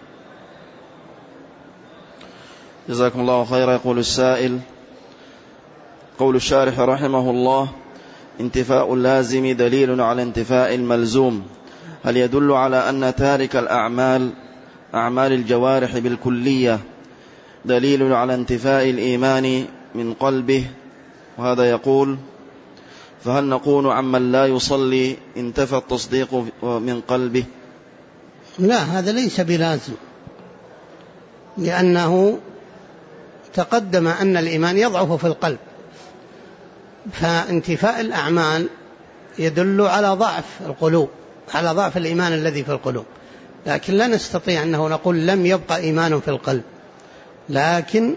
S2: جزاكم الله خيرا. يقول السائل: قول الشارح رحمه الله: انتفاء اللازم دليل على انتفاء الملزوم، هل يدل على أن تارك الأعمال أعمال الجوارح بالكلية دليل على انتفاء الإيمان من قلبه؟ وهذا يقول: فهل نقول عمن لا يصلي انتفى التصديق من قلبه؟
S1: لا، هذا ليس بلازم، لأنه تقدم أن الإيمان يضعف في القلب، فانتفاء الأعمال يدل على ضعف القلوب، على ضعف الإيمان الذي في القلوب، لكن لا نستطيع أنه نقول لم يبقى إيمان في القلب. لكن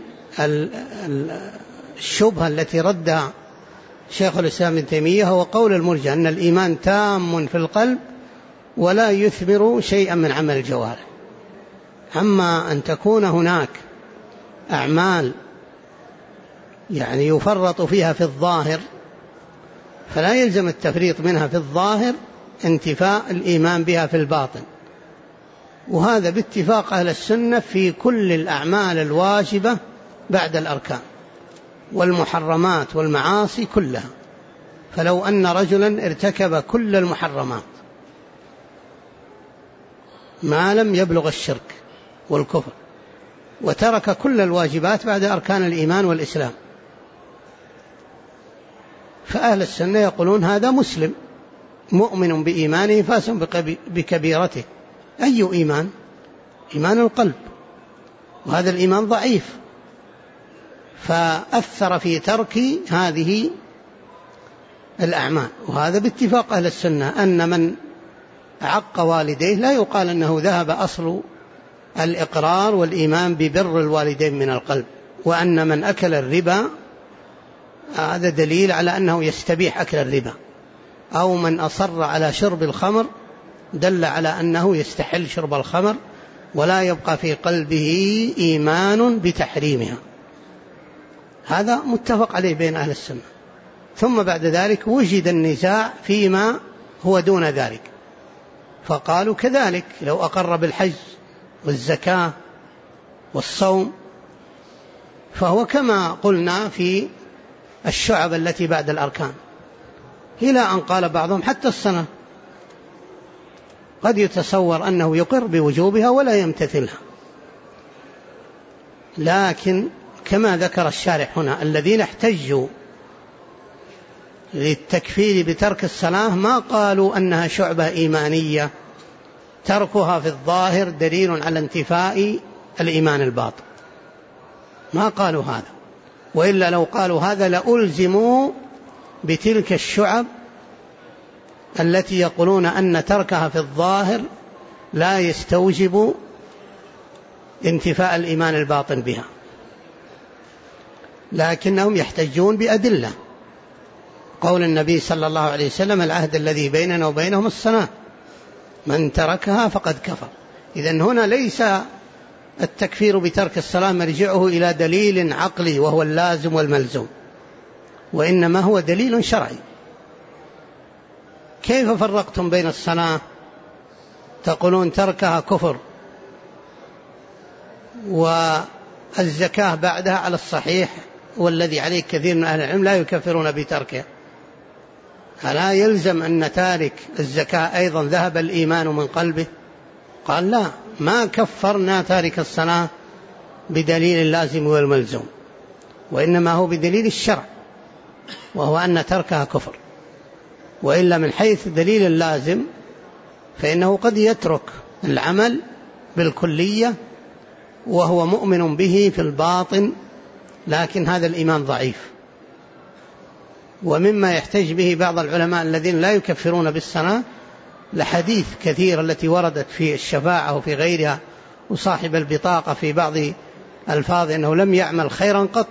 S1: الشبهة التي ردها شيخ الإسلام ابن تيمية هو قول المرجئة أن الإيمان تام في القلب ولا يثمر شيئا من عمل الجوارح. أما أن تكون هناك أعمال يعني يفرط فيها في الظاهر، فلا يلزم التفريط منها في الظاهر انتفاء الإيمان بها في الباطن. وهذا باتفاق أهل السنة في كل الأعمال الواجبة بعد الأركان والمحرمات والمعاصي كلها. فلو أن رجلا ارتكب كل المحرمات ما لم يبلغ الشرك والكفر وترك كل الواجبات بعد أركان الإيمان والإسلام، فأهل السنة يقولون هذا مسلم مؤمن بإيمانه فاسق بكبيرته. أي إيمان؟ إيمان القلب، وهذا الإيمان ضعيف، فأثر في ترك هذه الأعمال. وهذا باتفاق أهل السنة أن من عق والديه لا يقال أنه ذهب أصل الإقرار والإيمان ببر الوالدين من القلب، وأن من أكل الربا هذا دليل على أنه يستبيح أكل الربا، أو من أصر على شرب الخمر دل على أنه يستحل شرب الخمر ولا يبقى في قلبه إيمان بتحريمها. هذا متفق عليه بين أهل السنة. ثم بعد ذلك وجد النزاع فيما هو دون ذلك، فقالوا كذلك لو أقر بالحج والزكاة والصوم فهو كما قلنا في الشعب التي بعد الأركان، إلى أن قال بعضهم حتى الصلاة قد يتصور أنه يقر بوجوبها ولا يمتثلها. لكن كما ذكر الشارح هنا الذين احتجوا للتكفير بترك الصلاة ما قالوا أنها شعبة إيمانية تركها في الظاهر دليل على انتفاء الإيمان الباطن، ما قالوا هذا، وإلا لو قالوا هذا لألزموا بتلك الشعب التي يقولون أن تركها في الظاهر لا يستوجب انتفاء الإيمان الباطن بها، لكنهم يحتجون بأدلة. قول النبي صلى الله عليه وسلم: العهد الذي بيننا وبينهم الصلاة، من تركها فقد كفر. إذن هنا ليس التكفير بترك الصلاة مرجعه إلى دليل عقلي وهو اللازم والملزوم، وإنما هو دليل شرعي. كيف فرقتم بين الصلاة تقولون تركها كفر والزكاة بعدها على الصحيح والذي عليه كثير من أهل العلم لا يكفرون بتركها؟ ألا يلزم أن تارك الزكاة أيضا ذهب الإيمان من قلبه؟ قال لا، ما كفرنا تارك الصلاة بدليل اللازم والملزوم، وإنما هو بدليل الشرع وهو أن تركها كفر. وإلا من حيث دليل اللازم فإنه قد يترك العمل بالكلية وهو مؤمن به في الباطن، لكن هذا الإيمان ضعيف. ومما يحتج به بعض العلماء الذين لا يكفرون بالصلاة لحديث كثير التي وردت في الشفاعة وفي غيرها، وصاحب البطاقة في بعض الفاظ أنه لم يعمل خيرا قط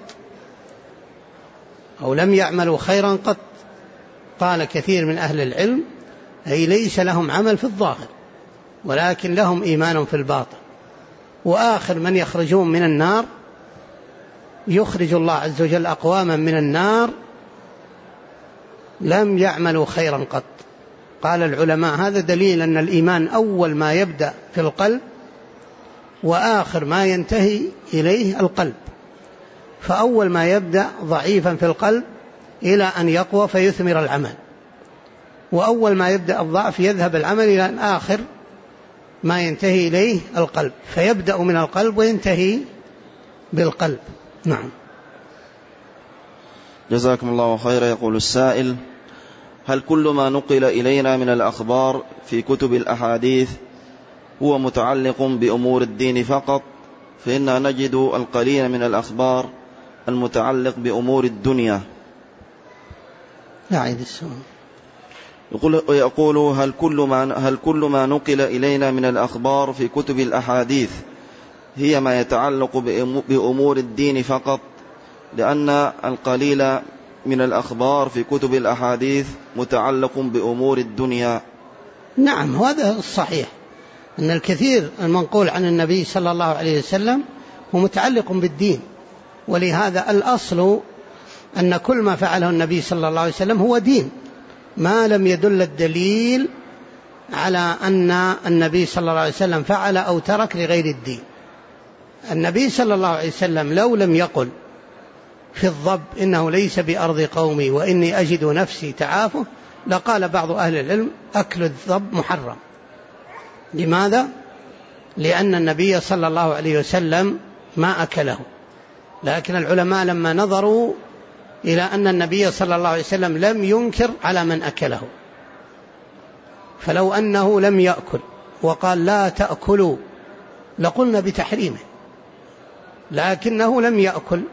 S1: أو لم يعملوا خيرا قط. قال كثير من أهل العلم أي ليس لهم عمل في الظاهر ولكن لهم إيمان في الباطن، وآخر من يخرجون من النار يخرج الله عز وجل أقواما من النار لم يعملوا خيرا قط. قال العلماء هذا دليل أن الإيمان أول ما يبدأ في القلب وآخر ما ينتهي إليه القلب، فأول ما يبدأ ضعيفا في القلب إلى أن يقوى فيثمر العمل، وأول ما يبدأ الضعف يذهب العمل إلى أن آخر ما ينتهي إليه القلب، فيبدأ من القلب وينتهي بالقلب. نعم.
S2: جزاكم الله خيرا. يقول السائل: هل كل ما نقل إلينا من الأخبار في كتب الأحاديث هو متعلق بأمور الدين فقط؟ فإننا نجد القليل من الأخبار المتعلق بأمور الدنيا.
S1: لا عيد السؤال.
S2: يقول: هل كل ما نقل إلينا من الأخبار في كتب الأحاديث هي ما يتعلق بأمور الدين فقط؟ لأن القليل من الأخبار في كتب الأحاديث متعلق بأمور الدنيا.
S1: نعم، هذا الصحيح، أن الكثير المنقول عن النبي صلى الله عليه وسلم هو متعلق بالدين، ولهذا الأصل أن كل ما فعله النبي صلى الله عليه وسلم هو دين، ما لم يدل الدليل على أن النبي صلى الله عليه وسلم فعل أو ترك لغير الدين. النبي صلى الله عليه وسلم لو لم يقل في الضب إنه ليس بأرض قومي وإني أجد نفسي تعافه لقال بعض أهل العلم أكل الضب محرم. لماذا؟ لأن النبي صلى الله عليه وسلم ما أكله، لكن العلماء لما نظروا إلى أن النبي صلى الله عليه وسلم لم ينكر على من أكله، فلو أنه لم يأكل وقال لا تأكلوا لقلنا بتحريمه، لكنه لم يأكل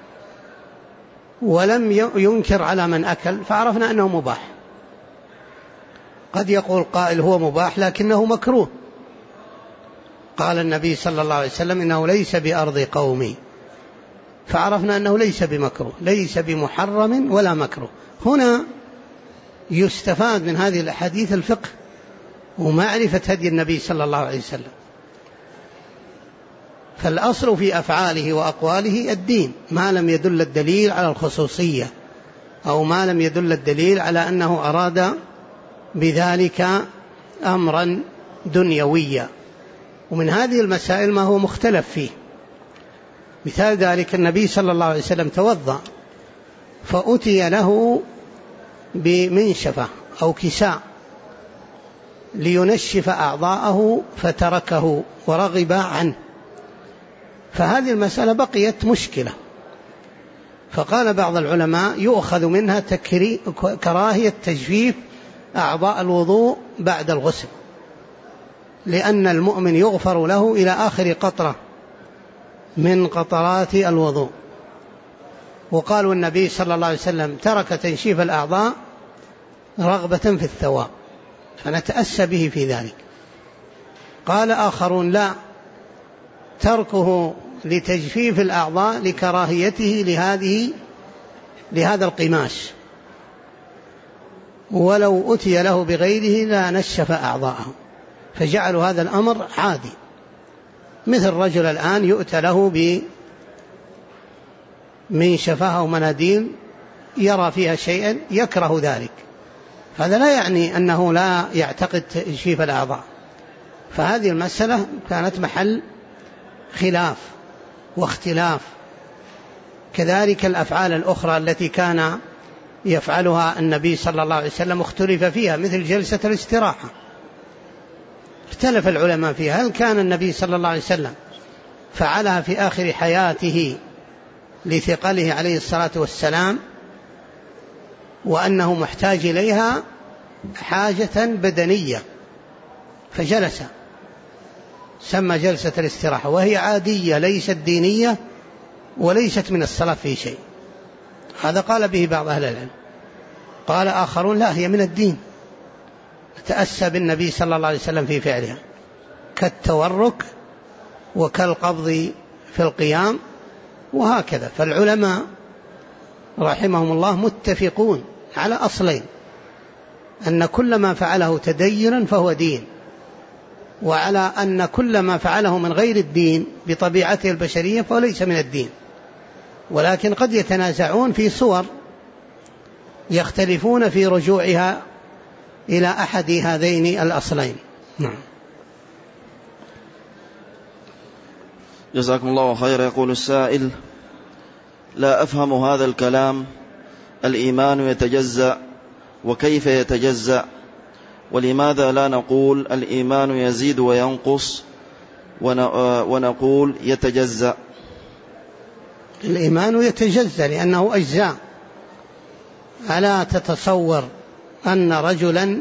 S1: ولم ينكر على من أكل فعرفنا أنه مباح. قد يقول قائل هو مباح لكنه مكروه، قال النبي صلى الله عليه وسلم إنه ليس بأرض قومي، فعرفنا أنه ليس بمكروه، ليس بمحرم ولا مكروه. هنا يستفاد من هذه الأحاديث الفقه ومعرفة هدي النبي صلى الله عليه وسلم. فالأصل في أفعاله وأقواله الدين، ما لم يدل الدليل على الخصوصية أو ما لم يدل الدليل على أنه أراد بذلك أمرا دنيويا. ومن هذه المسائل ما هو مختلف فيه. مثال ذلك النبي صلى الله عليه وسلم توضأ فأتي له بمنشفة أو كساء لينشف أعضاءه فتركه ورغب عنه، فهذه المسألة بقيت مشكلة. فقال بعض العلماء يؤخذ منها كراهية تجفيف أعضاء الوضوء بعد الغسل، لأن المؤمن يغفر له إلى آخر قطرة من قطرات الوضوء. وقالوا النبي صلى الله عليه وسلم ترك تنشيف الأعضاء رغبة في الثواب، فنتأسى به في ذلك. قال آخرون لا، تركه لتجفيف الأعضاء لكراهيته لهذا القماش، ولو أتي له بغيره لا نشف أعضاءه، فجعلوا هذا الأمر عادي. مثل رجل الآن يؤتى له بمنشفة أو مناديل يرى فيها شيئا يكره ذلك، هذا لا يعني أنه لا يعتقد تجفيف الأعضاء. فهذه المسألة كانت محل خلاف واختلاف. كذلك الأفعال الأخرى التي كان يفعلها النبي صلى الله عليه وسلم اختلف فيها، مثل جلسة الاستراحة، اختلف العلماء فيها، هل كان النبي صلى الله عليه وسلم فعلها في آخر حياته لثقله عليه الصلاة والسلام وأنه محتاج إليها حاجة بدنية فجلس، سمى جلسة الاستراحة، وهي عادية ليست دينية وليست من الصلاة في شيء. هذا قال به بعض أهل العلم. قال آخرون لا، هي من الدين، تأسى بالنبي صلى الله عليه وسلم في فعلها، كالتورك وكالقبض في القيام وهكذا. فالعلماء رحمهم الله متفقون على أصلين: أن كل ما فعله تدينا فهو دين، وعلى أن كل ما فعله من غير الدين بطبيعته البشرية فهو ليس من الدين. ولكن قد يتنازعون في صور، يختلفون في رجوعها إلى أحد هذين الأصلين. نعم.
S2: جزاكم الله خير. يقول السائل: لا أفهم هذا الكلام، الإيمان يتجزأ، وكيف يتجزأ؟ ولماذا لا نقول الإيمان يزيد وينقص ونقول يتجزأ؟
S1: الإيمان يتجزأ لأنه أجزاء. ألا تتصور أن رجلا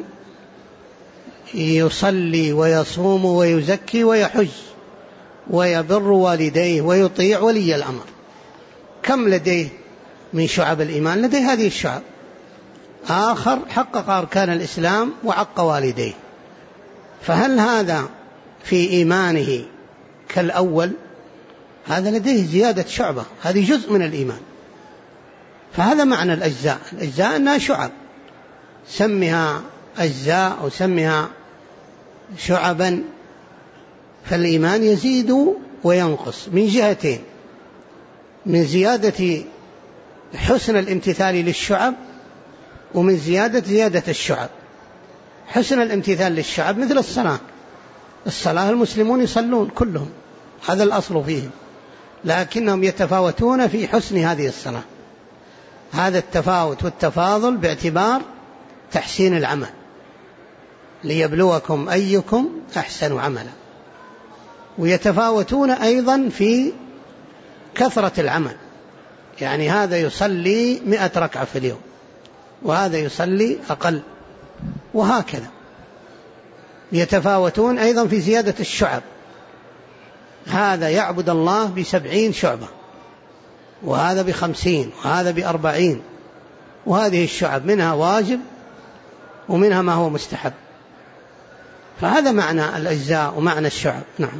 S1: يصلي ويصوم ويزكي ويحج ويبر والديه ويطيع ولي الأمر، كم لديه من شعب الإيمان؟ لديه هذه الشعب. آخر حقق أركان الإسلام وعق والديه، فهل هذا في إيمانه كالأول؟ هذا لديه زيادة شعبة، هذه جزء من الإيمان. فهذا معنى الأجزاء. الأجزاء أنها شعب، سمها أجزاء أو سمها شعبا. فالإيمان يزيد وينقص من جهتين: من زيادة حسن الامتثال للشعب، ومن زيادة الشعب. حسن الامتثال للشعب مثل الصلاة المسلمون يصلون كلهم، هذا الأصل فيهم، لكنهم يتفاوتون في حسن هذه الصلاة. هذا التفاوت والتفاضل باعتبار تحسين العمل، ليبلوكم أيكم أحسن عملا. ويتفاوتون أيضا في كثرة العمل، يعني هذا يصلي 100 ركعة في اليوم وهذا يصلي أقل، وهكذا. يتفاوتون أيضا في زيادة الشعب، هذا يعبد الله ب70 شعبة وهذا ب50 وهذا ب40، وهذه الشعب منها واجب ومنها ما هو مستحب. فهذا معنى الأجزاء ومعنى الشعب. نعم.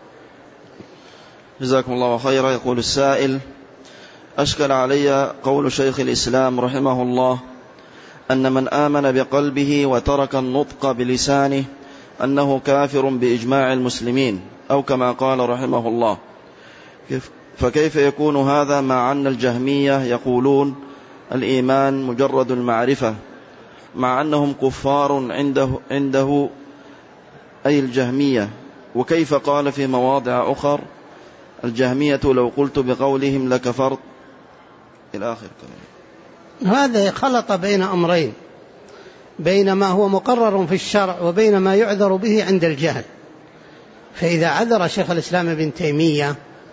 S2: جزاكم الله خيرا. يقول السائل: أشكل علي قول شيخ الإسلام رحمه الله أن من آمن بقلبه وترك النطق بلسانه أنه كافر بإجماع المسلمين، أو كما قال رحمه الله. فكيف يكون هذا مع أن الجهمية يقولون الإيمان مجرد المعرفة، مع أنهم كفار عنده أي الجهمية؟ وكيف قال في مواضع أخر الجهمية لو قلت بقولهم لكفرت، إلى آخر كلام.
S1: هذا خلط بين أمرين: بين ما هو مقرر في الشرع وبين ما يعذر به عند الجهل. فإذا عذر شيخ الإسلام ابن تيمية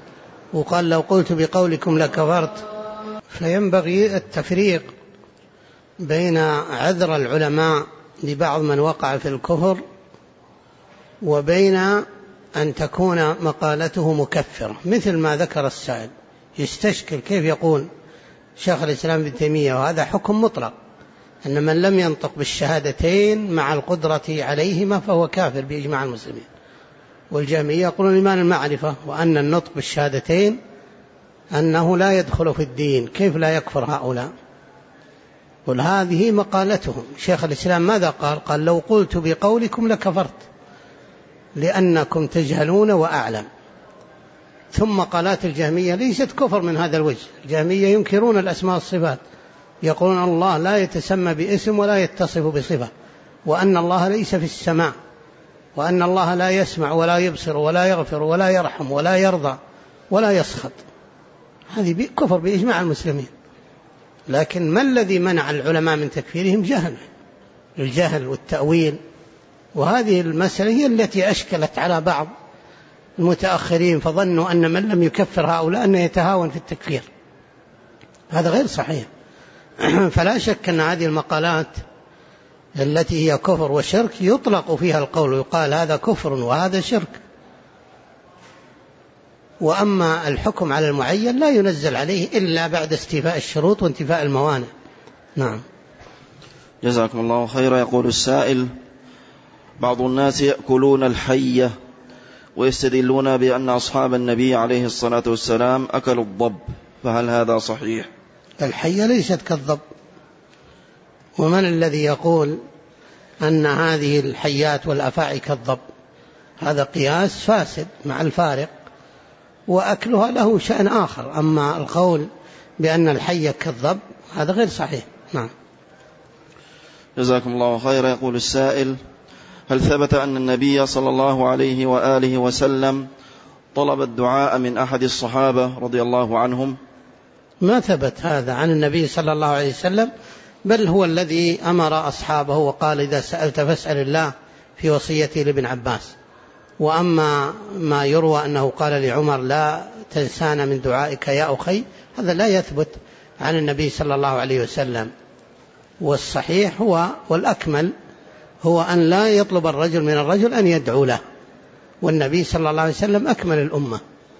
S1: وقال لو قلت بقولكم لكفرت. فينبغي التفريق بين عذر العلماء لبعض من وقع في الكفر وبين أن تكون مقالته مكفرة، مثل ما ذكر السائل. يستشكل كيف يقول شيخ الإسلام ابن تيمية وهذا حكم مطلق أن من لم ينطق بالشهادتين مع القدرة عليهما فهو كافر بإجماع المسلمين. والجهمية يقولون إيمان المعرفة وأن النطق بالشهادتين أنه لا يدخل في الدين، كيف لا يكفر هؤلاء؟ قل هذه مقالتهم. شيخ الإسلام ماذا قال؟ قال لو قلت بقولكم لكفرت لأنكم تجهلون وأعلم. ثم قالات الجهمية ليست كفر من هذا الوجه. الجهمية ينكرون الأسماء والصفات، يقولون الله لا يتسمى باسم ولا يتصف بصفة، وأن الله ليس في السماء، وأن الله لا يسمع ولا يبصر ولا يغفر ولا يرحم ولا يرضى ولا يسخط. هذه كفر بإجماع المسلمين. لكن ما الذي منع العلماء من تكفيرهم؟ الجهل والتأويل. وهذه المسألة هي التي أشكلت على بعض المتأخرين، فظنوا أن من لم يكفر هؤلاء أنه يتهاون في التكفير. هذا غير صحيح. فلا شك أن هذه المقالات التي هي كفر وشرك يطلق فيها القول ويقال هذا كفر وهذا شرك. وأما الحكم على المعين لا ينزل عليه إلا بعد استيفاء الشروط وانتفاء الموانع. نعم.
S2: جزاكم الله خيرا. يقول السائل: بعض الناس يأكلون الحية ويستدلون بأن أصحاب النبي عليه الصلاة والسلام أكلوا الضب، فهل هذا صحيح؟
S1: الحية ليست كالضب. ومن الذي يقول أن هذه الحيات والأفاعي كالضب؟ هذا قياس فاسد مع الفارق، وأكلها له شأن آخر. أما القول بأن الحية كالضب هذا غير صحيح. نعم.
S2: جزاكم الله خيرا. يقول السائل: هل ثبت أن النبي صلى الله عليه وآله وسلم طلب الدعاء من أحد الصحابة رضي الله عنهم؟
S1: ما ثبت هذا عن النبي صلى الله عليه وسلم، بل هو الذي أمر أصحابه وقال إذا سألت فاسأل الله في وصيته لابن عباس. وأما ما يروى أنه قال لعمر لا تنسانا من دعائك يا أخي، هذا لا يثبت عن النبي صلى الله عليه وسلم. والصحيح هو والأكمل هو أن لا يطلب الرجل من الرجل أن يدعو له، والنبي صلى الله عليه وسلم أكمل الأمة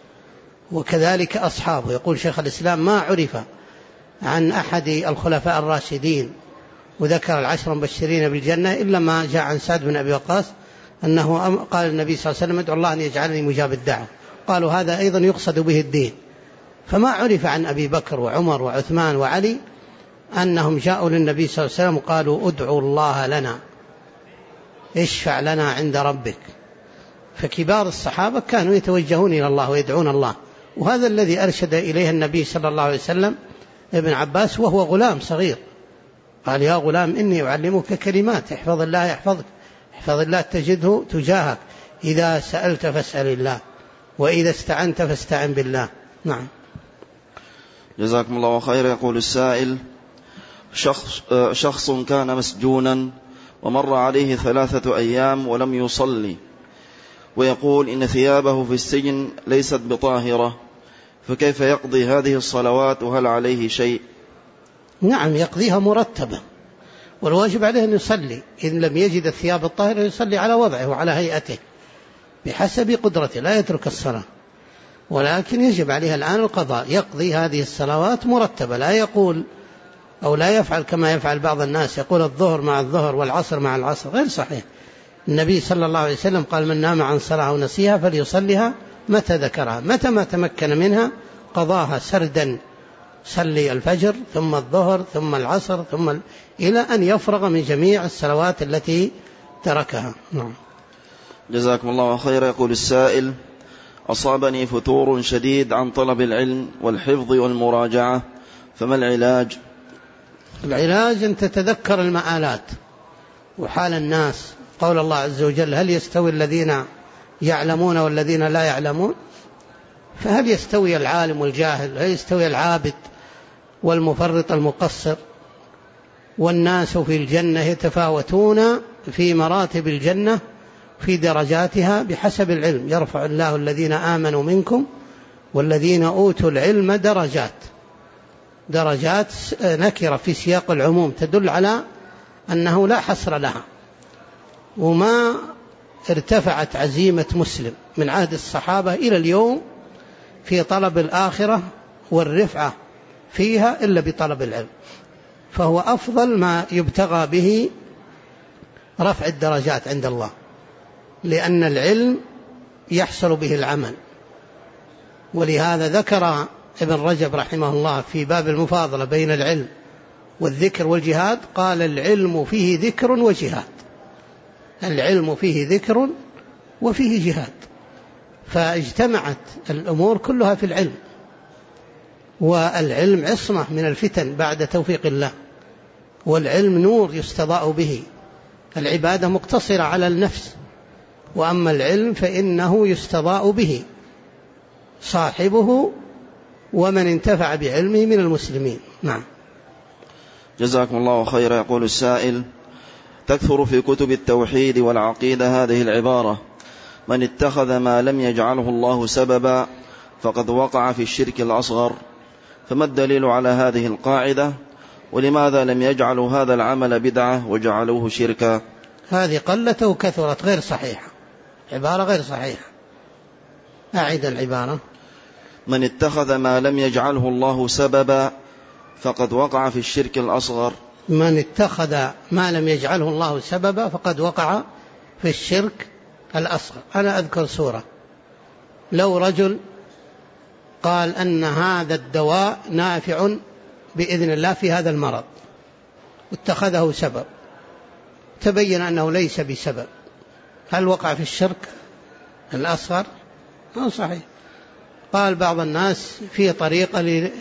S1: وكذلك أصحابه. يقول شيخ الإسلام: ما عرف عن أحد الخلفاء الراشدين وذكر العشر المبشرين بالجنة إلا ما جاء عن سعد بن أبي وقاص أنه قال النبي صلى الله عليه وسلم: ادعو الله أن يجعلني مجاب الدعوة. قالوا هذا أيضا يقصد به الدين. فما عرف عن أبي بكر وعمر وعثمان وعلي أنهم جاءوا للنبي صلى الله عليه وسلم وقالوا ادعوا الله لنا، اشفع لنا عند ربك. فكبار الصحابة كانوا يتوجهون إلى الله ويدعون الله، وهذا الذي أرشد إليه النبي صلى الله عليه وسلم ابن عباس وهو غلام صغير. قال: يا غلام إني أعلمك كلمات، احفظ الله يحفظك، احفظ الله تجده تجاهك، إذا سألت فاسأل الله، وإذا استعنت فاستعن بالله. نعم.
S2: جزاكم الله خير. يقول السائل: شخص كان مسجونا ومر عليه 3 أيام ولم يصلي، ويقول إن ثيابه في السجن ليست بطاهرة، فكيف يقضي هذه الصلوات وهل عليه شيء؟
S1: نعم، يقضيها مرتبة، والواجب عليه أن يصلي. إن لم يجد الثياب الطاهرة يصلي على وضعه وعلى هيئته بحسب قدرته، لا يترك الصلاة. ولكن يجب عليه الآن القضاء، يقضي هذه الصلوات مرتبة، لا يقول أو لا يفعل كما يفعل بعض الناس، يقول الظهر مع الظهر والعصر مع العصر. غير صحيح. النبي صلى الله عليه وسلم قال: من نام عن صلاة أو نسيها فليصليها متى ذكرها، متى ما تمكن منها قضاها سردا، صلي الفجر ثم الظهر ثم العصر إلى أن يفرغ من جميع الصلوات التي تركها. نعم.
S2: جزاكم الله خيرا. يقول السائل: أصابني فتور شديد عن طلب العلم والحفظ والمراجعة، فما العلاج؟
S1: العلاج أن تتذكر المآلات وحال الناس. قول الله عز وجل: هل يستوي الذين يعلمون والذين لا يعلمون؟ فهل يستوي العالم والجاهل؟ هل يستوي العابد والمفرط المقصر؟ والناس في الجنة يتفاوتون في مراتب الجنة في درجاتها بحسب العلم، يرفع الله الذين آمنوا منكم والذين أوتوا العلم درجات. درجات نكرة في سياق العموم تدل على أنه لا حصر لها، وما ارتفعت عزيمة مسلم من عهد الصحابة إلى اليوم في طلب الآخرة والرفعة فيها إلا بطلب العلم، فهو أفضل ما يبتغى به رفع الدرجات عند الله، لأن العلم يحصل به العمل. ولهذا ذكر ابن رجب رحمه الله في باب المفاضلة بين العلم والذكر والجهاد، قال العلم فيه ذكر وجهاد. العلم فيه ذكر وفيه جهاد، فاجتمعت الأمور كلها في العلم، والعلم عصمة من الفتن بعد توفيق الله، والعلم نور يستضاء به. العبادة مقتصرة على النفس، وأما العلم فإنه يستضاء به صاحبه ومن انتفع بعلمه من المسلمين. نعم.
S2: جزاكم الله خيرا. يقول السائل: تكثر في كتب التوحيد والعقيدة هذه العبارة: من اتخذ ما لم يجعله الله سببا فقد وقع في الشرك الأصغر، فما الدليل على هذه القاعدة؟ ولماذا لم يجعلوا هذا العمل بدعة وجعلوه شركا؟
S1: هذه قلة وكثرت غير صحيحة، عبارة غير صحيحة. أعيد العبارة:
S2: من اتخذ ما لم يجعله الله سببا فقد وقع في الشرك الأصغر.
S1: من اتخذ ما لم يجعله الله سببا فقد وقع في الشرك الأصغر. أنا أذكر سورة: لو رجل قال أن هذا الدواء نافع بإذن الله في هذا المرض واتخذه سبب، تبين أنه ليس بسبب، هل وقع في الشرك الأصغر؟ ما صحيح. قال بعض الناس في طريقة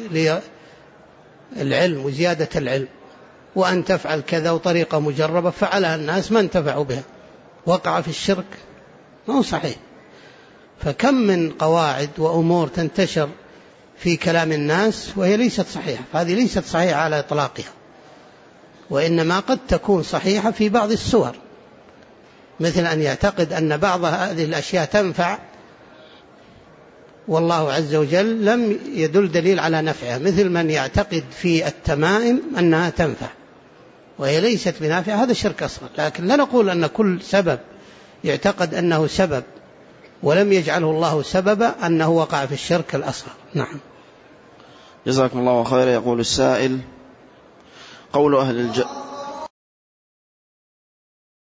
S1: للعلم وزيادة العلم، وأن تفعل كذا، وطريقة مجربة فعلها الناس ما انتفعوا بها، وقع في الشرك؟ ما صحيح. فكم من قواعد وأمور تنتشر في كلام الناس وهي ليست صحيحة، فهذه ليست صحيحة على إطلاقها، وإنما قد تكون صحيحة في بعض الصور، مثل أن يعتقد أن بعض هذه الأشياء تنفع والله عز وجل لم يدل دليل على نفعها، مثل من يعتقد في التمائم أنها تنفع وهي ليست بنافعة، هذا شرك أصغر. لكن لا نقول أن كل سبب يعتقد أنه سبب ولم يجعله الله سببا أنه وقع في الشرك الأصغر. نعم.
S2: جزاكم الله خيرا. يقول السائل: قول أهل